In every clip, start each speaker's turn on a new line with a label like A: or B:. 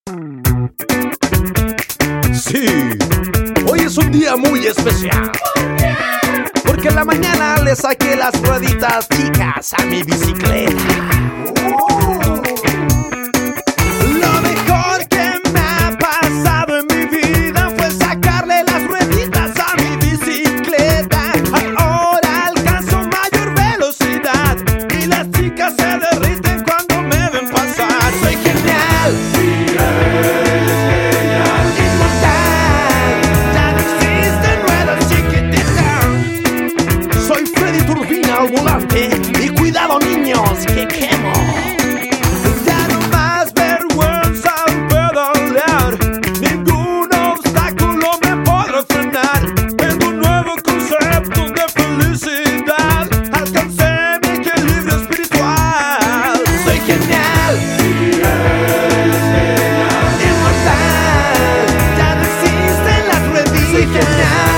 A: Sí, hoy es un día muy especial, porque en la mañana le saqué las rueditas chicas a mi bicicleta. Lo mejor que me ha pasado en mi vida fue sacarle las rueditas a mi bicicleta. Ahora alcanzo mayor velocidad y las chicas se derriten cuando me ven pasar. Soy genial, inmortal, ya no existen ruedas chiquititas. Soy Freddy Turbina al volante y cuidado niños que quemo. Ya no más vergüenza al pedalear, ningún obstáculo me podrá frenar. Tengo un nuevo concepto de felicidad, alcancé mi equilibrio espiritual. Soy genial, inmortal, ya no existen las rueditas. Soy genial,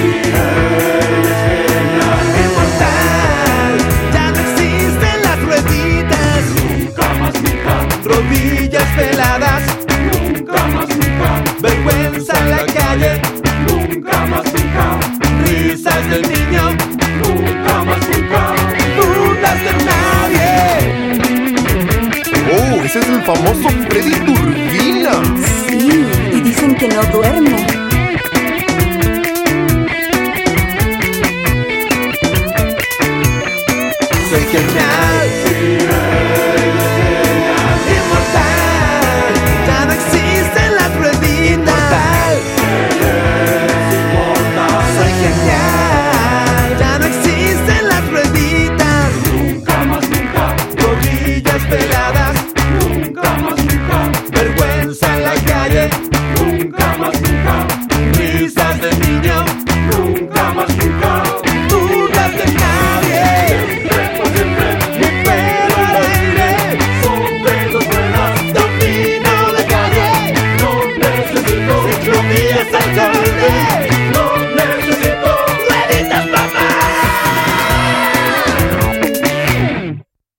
A: inmortal, ya no existen las rueditas.
B: Nunca más, nunca,
A: Rodillas peladas,
B: nunca más, nunca,
A: vergüenza en la calle,
B: nunca más, nunca,
A: risas del niño,
B: nunca más, nunca.
A: dudas de nadie. Oh, ese es el famoso Freddy Turbina.
C: Sí, y dicen que no duerme.
A: Soy genial, inmortal, ya no existen las rueditas. Soy genial, ya no existen las rueditas.
B: Nunca más, nunca,
A: Rodillas peladas,
B: nunca más, nunca,
A: vergüenza en la calle,
B: nunca más, nunca,
A: risas del niño,
B: nunca más, nunca.